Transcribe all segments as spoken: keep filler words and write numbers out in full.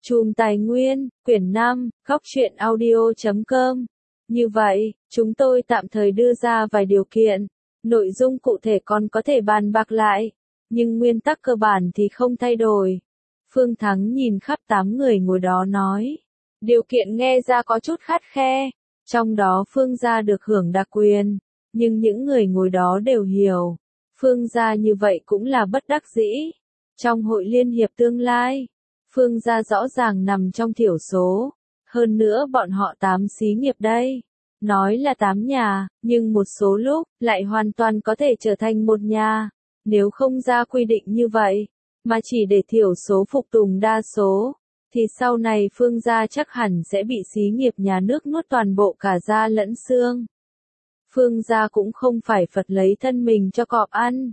Chùm Tài nguyên, quyển năm, góc truyện audio chấm com. Như vậy, chúng tôi tạm thời đưa ra vài điều kiện. Nội dung cụ thể còn có thể bàn bạc lại, nhưng nguyên tắc cơ bản thì không thay đổi. Phương Thắng nhìn khắp tám người ngồi đó nói. Điều kiện nghe ra có chút khắt khe, trong đó Phương gia được hưởng đặc quyền, nhưng những người ngồi đó đều hiểu. Phương gia như vậy cũng là bất đắc dĩ. Trong hội liên hiệp tương lai, Phương gia rõ ràng nằm trong thiểu số. Hơn nữa bọn họ tám xí nghiệp đây. Nói là tám nhà, nhưng một số lúc, lại hoàn toàn có thể trở thành một nhà. Nếu không ra quy định như vậy, mà chỉ để thiểu số phục tùng đa số, thì sau này Phương gia chắc hẳn sẽ bị xí nghiệp nhà nước nuốt toàn bộ cả da lẫn xương. Phương gia cũng không phải Phật lấy thân mình cho cọp ăn.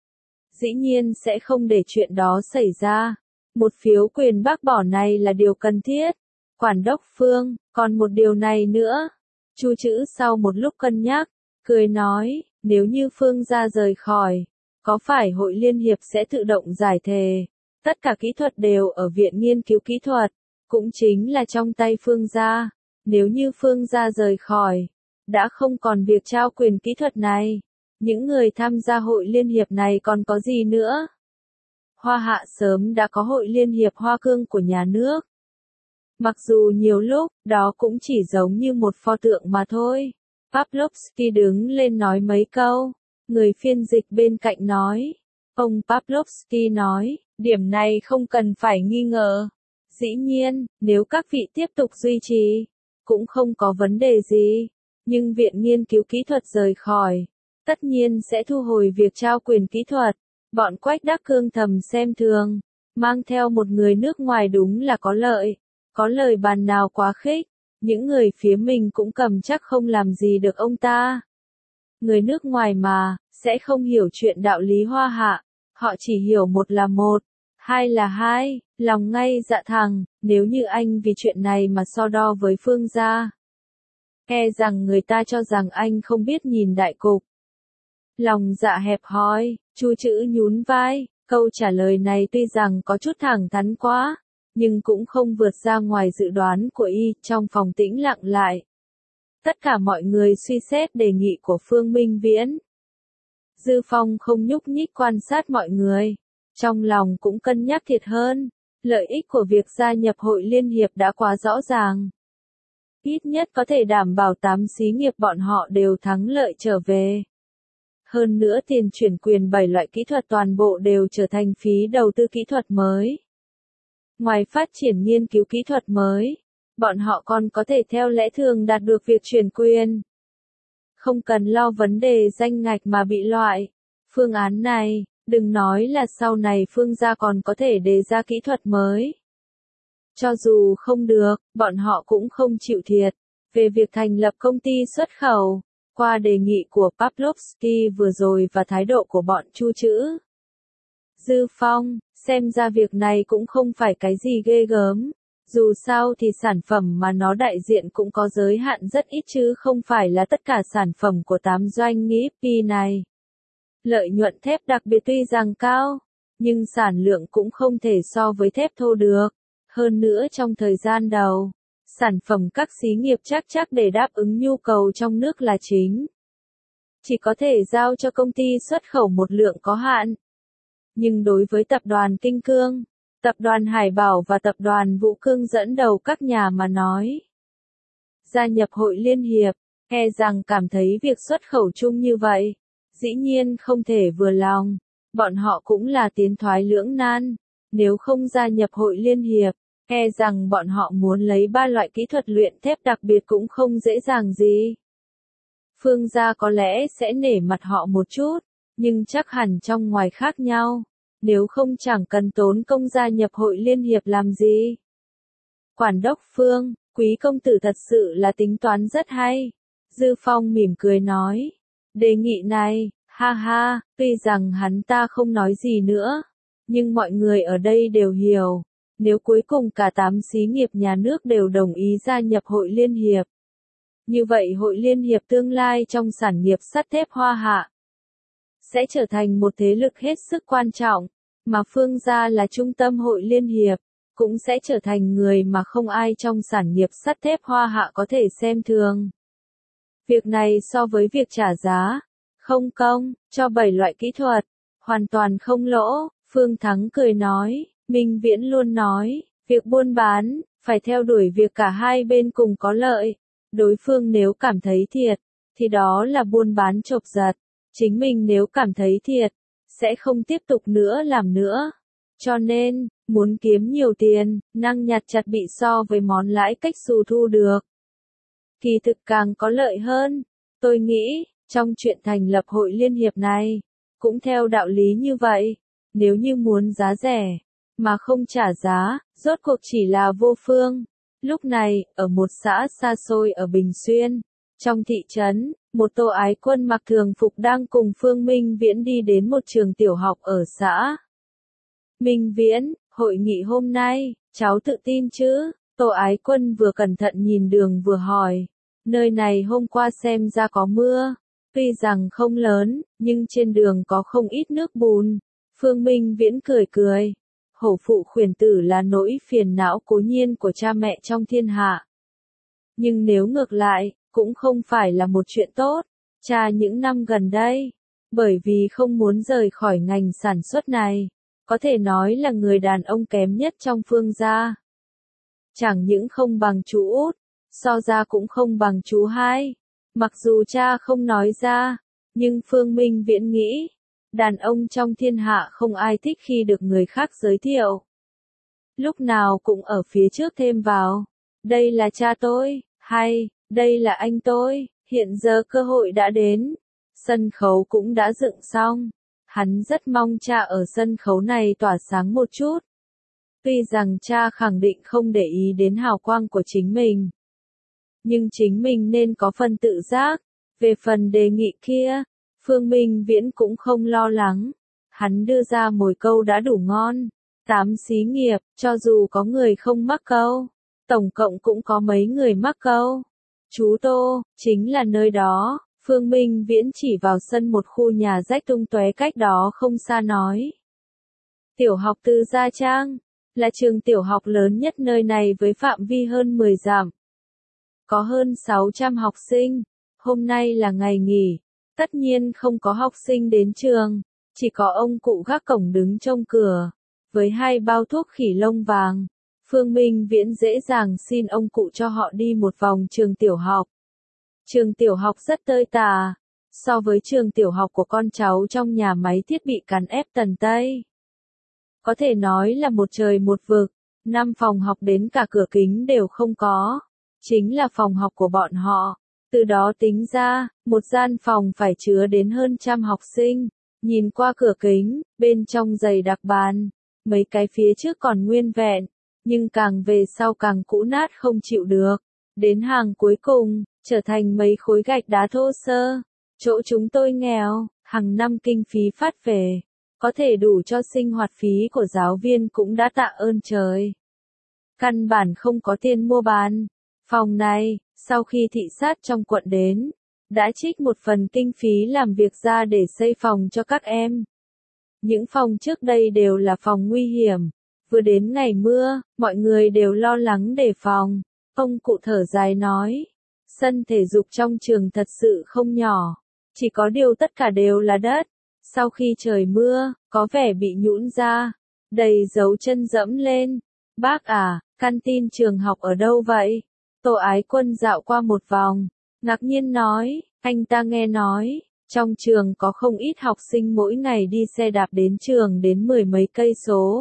Dĩ nhiên sẽ không để chuyện đó xảy ra. Một phiếu quyền bác bỏ này là điều cần thiết. Quản đốc Phương, còn một điều này nữa. Chu Trữ sau một lúc cân nhắc, cười nói, nếu như Phương gia rời khỏi, có phải hội liên hiệp sẽ tự động giải thề? Tất cả kỹ thuật đều ở Viện Nghiên cứu Kỹ thuật, cũng chính là trong tay Phương gia. Nếu như Phương gia rời khỏi, đã không còn việc trao quyền kỹ thuật này. Những người tham gia hội liên hiệp này còn có gì nữa? Hoa Hạ sớm đã có hội liên hiệp hoa cương của nhà nước. Mặc dù nhiều lúc, đó cũng chỉ giống như một pho tượng mà thôi. Pavlovsky đứng lên nói mấy câu. Người phiên dịch bên cạnh nói. Ông Pavlovsky nói, điểm này không cần phải nghi ngờ. Dĩ nhiên, nếu các vị tiếp tục duy trì, cũng không có vấn đề gì. Nhưng Viện Nghiên cứu Kỹ thuật rời khỏi, tất nhiên sẽ thu hồi việc trao quyền kỹ thuật. Bọn Quách Đắc Cương thầm xem thường, mang theo một người nước ngoài đúng là có lợi. Có lời bàn nào quá khích, những người phía mình cũng cầm chắc không làm gì được ông ta. Người nước ngoài mà, sẽ không hiểu chuyện đạo lý Hoa Hạ, họ chỉ hiểu một là một, hai là hai, lòng ngay dạ thẳng, nếu như anh vì chuyện này mà so đo với Phương gia. E rằng người ta cho rằng anh không biết nhìn đại cục. Lòng dạ hẹp hòi, Chu Trữ nhún vai, câu trả lời này tuy rằng có chút thẳng thắn quá, nhưng cũng không vượt ra ngoài dự đoán của y. Trong phòng tĩnh lặng lại. Tất cả mọi người suy xét đề nghị của Phương Minh Viễn. Dư Phong không nhúc nhích quan sát mọi người, trong lòng cũng cân nhắc thiệt hơn. Lợi ích của việc gia nhập hội liên hiệp đã quá rõ ràng. Ít nhất có thể đảm bảo tám xí nghiệp bọn họ đều thắng lợi trở về. Hơn nữa tiền chuyển quyền bảy loại kỹ thuật toàn bộ đều trở thành phí đầu tư kỹ thuật mới. Ngoài phát triển nghiên cứu kỹ thuật mới, bọn họ còn có thể theo lẽ thường đạt được việc chuyển quyền. Không cần lo vấn đề danh ngạch mà bị loại. Phương án này, đừng nói là sau này Phương gia còn có thể đề ra kỹ thuật mới. Cho dù không được, bọn họ cũng không chịu thiệt. Về việc thành lập công ty xuất khẩu, qua đề nghị của Pavlovsky vừa rồi và thái độ của bọn Chu Trữ. Dư Phong, xem ra việc này cũng không phải cái gì ghê gớm. Dù sao thì sản phẩm mà nó đại diện cũng có giới hạn rất ít chứ không phải là tất cả sản phẩm của tám doanh nghiệp này. Lợi nhuận thép đặc biệt tuy rằng cao, nhưng sản lượng cũng không thể so với thép thô được. Hơn nữa trong thời gian đầu, sản phẩm các xí nghiệp chắc chắc để đáp ứng nhu cầu trong nước là chính. Chỉ có thể giao cho công ty xuất khẩu một lượng có hạn. Nhưng đối với tập đoàn Kinh Cương, tập đoàn Hải Bảo và tập đoàn Vũ Cương dẫn đầu các nhà mà nói, gia nhập hội liên hiệp, e rằng cảm thấy việc xuất khẩu chung như vậy, dĩ nhiên không thể vừa lòng, bọn họ cũng là tiến thoái lưỡng nan, nếu không gia nhập hội liên hiệp, e rằng bọn họ muốn lấy ba loại kỹ thuật luyện thép đặc biệt cũng không dễ dàng gì. Phương gia có lẽ sẽ nể mặt họ một chút, nhưng chắc hẳn trong ngoài khác nhau. Nếu không chẳng cần tốn công gia nhập hội liên hiệp làm gì. Quản đốc Phương, quý công tử thật sự là tính toán rất hay. Dư Phong mỉm cười nói. Đề nghị này, ha ha, tuy rằng hắn ta không nói gì nữa. Nhưng mọi người ở đây đều hiểu. Nếu cuối cùng cả tám xí nghiệp nhà nước đều đồng ý gia nhập hội liên hiệp. Như vậy hội liên hiệp tương lai trong sản nghiệp sắt thép Hoa Hạ sẽ trở thành một thế lực hết sức quan trọng, mà Phương gia là trung tâm hội liên hiệp, cũng sẽ trở thành người mà không ai trong sản nghiệp sắt thép Hoa Hạ có thể xem thường. Việc này so với việc trả giá, không công, cho bảy loại kỹ thuật, hoàn toàn không lỗ, Phương Thắng cười nói, Minh Viễn luôn nói, việc buôn bán, phải theo đuổi việc cả hai bên cùng có lợi. Đối phương nếu cảm thấy thiệt, thì đó là buôn bán chộp giật. Chính mình nếu cảm thấy thiệt, sẽ không tiếp tục nữa làm nữa. Cho nên, muốn kiếm nhiều tiền, năng nhặt chặt bị so với món lãi cách xù thu được. Kỳ thực càng có lợi hơn. Tôi nghĩ, trong chuyện thành lập hội liên hiệp này, cũng theo đạo lý như vậy. Nếu như muốn giá rẻ, mà không trả giá, rốt cuộc chỉ là vô phương. Lúc này, ở một xã xa xôi ở Bình Xuyên, trong thị trấn, một Tô Ái Quân mặc thường phục đang cùng Phương Minh Viễn đi đến một trường tiểu học ở xã. Minh Viễn, hội nghị hôm nay, cháu tự tin chứ? Tô Ái Quân vừa cẩn thận nhìn đường vừa hỏi. Nơi này hôm qua xem ra có mưa, tuy rằng không lớn, nhưng trên đường có không ít nước bùn. Phương Minh Viễn cười cười. Hổ phụ khuyển tử là nỗi phiền não cố nhiên của cha mẹ trong thiên hạ. Nhưng nếu ngược lại, cũng không phải là một chuyện tốt. Cha những năm gần đây, bởi vì không muốn rời khỏi ngành sản xuất này, có thể nói là người đàn ông kém nhất trong Phương gia. Chẳng những không bằng chú út, so ra cũng không bằng chú hai. Mặc dù cha không nói ra, nhưng Phương Minh Viễn nghĩ, đàn ông trong thiên hạ không ai thích khi được người khác giới thiệu. Lúc nào cũng ở phía trước thêm vào. Đây là cha tôi, hay, đây là anh tôi, hiện giờ cơ hội đã đến. Sân khấu cũng đã dựng xong. Hắn rất mong cha ở sân khấu này tỏa sáng một chút. Tuy rằng cha khẳng định không để ý đến hào quang của chính mình. Nhưng chính mình nên có phần tự giác. Về phần đề nghị kia, Phương Minh Viễn cũng không lo lắng. Hắn đưa ra mồi câu đã đủ ngon. Tám xí nghiệp, cho dù có người không mắc câu, tổng cộng cũng có mấy người mắc câu. Chú Tô, chính là nơi đó. Phương Minh Viễn chỉ vào sân một khu nhà rách tung tóe cách đó không xa nói. Tiểu học Từ Gia Trang, là trường tiểu học lớn nhất nơi này với phạm vi hơn mười dặm. Có hơn sáu trăm học sinh. Hôm nay là ngày nghỉ. Tất nhiên không có học sinh đến trường. Chỉ có ông cụ gác cổng đứng trông cửa. Với hai bao thuốc khỉ lông vàng. Phương Minh Viễn dễ dàng xin ông cụ cho họ đi một vòng trường tiểu học. Trường tiểu học rất tơi tả. So với trường tiểu học của con cháu trong nhà máy thiết bị cán ép Tần Tây. Có thể nói là một trời một vực. Năm phòng học đến cả cửa kính đều không có. Chính là phòng học của bọn họ. Từ đó tính ra, một gian phòng phải chứa đến hơn trăm học sinh. Nhìn qua cửa kính, bên trong dày đặc bàn. Mấy cái phía trước còn nguyên vẹn. Nhưng càng về sau càng cũ nát không chịu được. Đến hàng cuối cùng, trở thành mấy khối gạch đá thô sơ. Chỗ chúng tôi nghèo, hàng năm kinh phí phát về. Có thể đủ cho sinh hoạt phí của giáo viên cũng đã tạ ơn trời. Căn bản không có tiền mua bàn. Phòng này, sau khi thị sát trong quận đến, đã trích một phần kinh phí làm việc ra để xây phòng cho các em. Những phòng trước đây đều là phòng nguy hiểm. Vừa đến ngày mưa, mọi người đều lo lắng đề phòng. Ông cụ thở dài nói, sân thể dục trong trường thật sự không nhỏ. Chỉ có điều tất cả đều là đất. Sau khi trời mưa, có vẻ bị nhũn ra. Đầy dấu chân dẫm lên. Bác à, canteen trường học ở đâu vậy? Tô Ái Quân dạo qua một vòng. Ngạc nhiên nói, anh ta nghe nói, trong trường có không ít học sinh mỗi ngày đi xe đạp đến trường đến mười mấy cây số.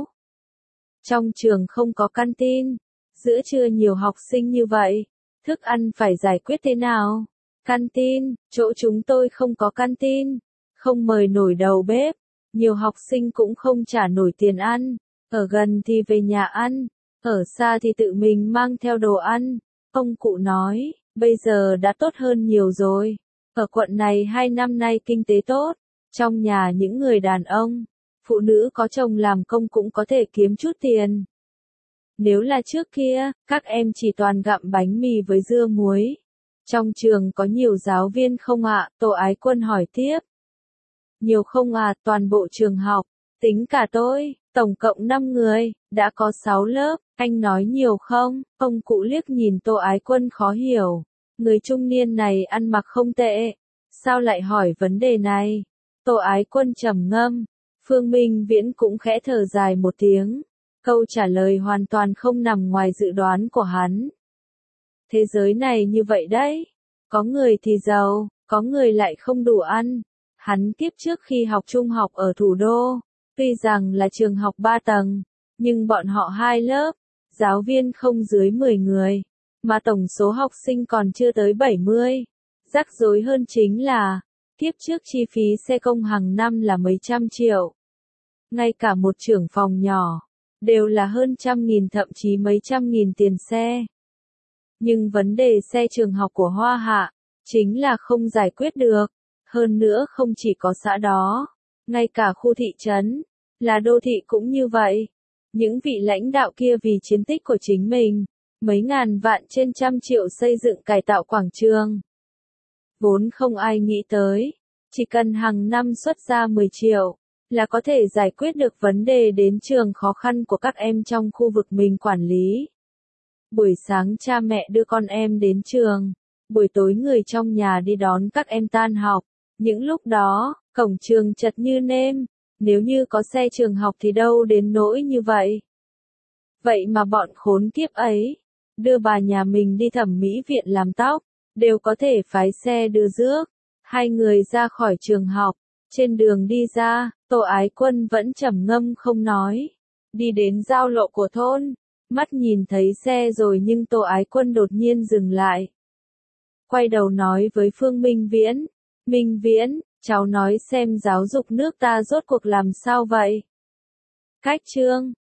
Trong trường không có canteen. Giữa trưa nhiều học sinh như vậy. Thức ăn phải giải quyết thế nào? Canteen, chỗ chúng tôi không có canteen. Không mời nổi đầu bếp. Nhiều học sinh cũng không trả nổi tiền ăn. Ở gần thì về nhà ăn. Ở xa thì tự mình mang theo đồ ăn. Ông cụ nói, bây giờ đã tốt hơn nhiều rồi. Ở quận này hai năm nay kinh tế tốt. Trong nhà những người đàn ông, phụ nữ có chồng làm công cũng có thể kiếm chút tiền. Nếu là trước kia, các em chỉ toàn gặm bánh mì với dưa muối. Trong trường có nhiều giáo viên không ạ? Tô Ái Quân hỏi tiếp. Nhiều không à? Toàn bộ trường học, tính cả tôi, tổng cộng năm người, đã có sáu lớp, Anh nói nhiều không? Ông cụ liếc nhìn Tô Ái Quân khó hiểu. Người trung niên này ăn mặc không tệ. Sao lại hỏi vấn đề này? Tô Ái Quân trầm ngâm. Phương Minh Viễn cũng khẽ thở dài một tiếng. Câu trả lời hoàn toàn không nằm ngoài dự đoán của hắn. Thế giới này như vậy đấy. Có người thì giàu, có người lại không đủ ăn. Hắn kiếp trước khi học trung học ở thủ đô, tuy rằng là trường học ba tầng, nhưng bọn họ hai lớp, giáo viên không dưới mười người, mà tổng số học sinh còn chưa tới bảy mươi. Rắc rối hơn chính là, kiếp trước chi phí xe công hàng năm là mấy trăm triệu. Ngay cả một trưởng phòng nhỏ, đều là hơn trăm nghìn thậm chí mấy trăm nghìn tiền xe. Nhưng vấn đề xe trường học của Hoa Hạ, chính là không giải quyết được. Hơn nữa không chỉ có xã đó, ngay cả khu thị trấn, là đô thị cũng như vậy. Những vị lãnh đạo kia vì chiến tích của chính mình, mấy ngàn vạn trên trăm triệu xây dựng cải tạo quảng trường. Vốn không ai nghĩ tới, chỉ cần hàng năm xuất ra mười triệu, là có thể giải quyết được vấn đề đến trường khó khăn của các em trong khu vực mình quản lý. Buổi sáng cha mẹ đưa con em đến trường, buổi tối người trong nhà đi đón các em tan học. Những lúc đó, cổng trường chật như nêm, nếu như có xe trường học thì đâu đến nỗi như vậy. Vậy mà bọn khốn kiếp ấy, đưa bà nhà mình đi thẩm mỹ viện làm tóc, đều có thể phái xe đưa rước. Hai người ra khỏi trường học, trên đường đi ra, Tô Ái Quân vẫn trầm ngâm không nói. Đi đến giao lộ của thôn, mắt nhìn thấy xe rồi nhưng Tô Ái Quân đột nhiên dừng lại. Quay đầu nói với Phương Minh Viễn, Minh Viễn, cháu nói xem giáo dục nước ta rốt cuộc làm sao vậy? Cách chương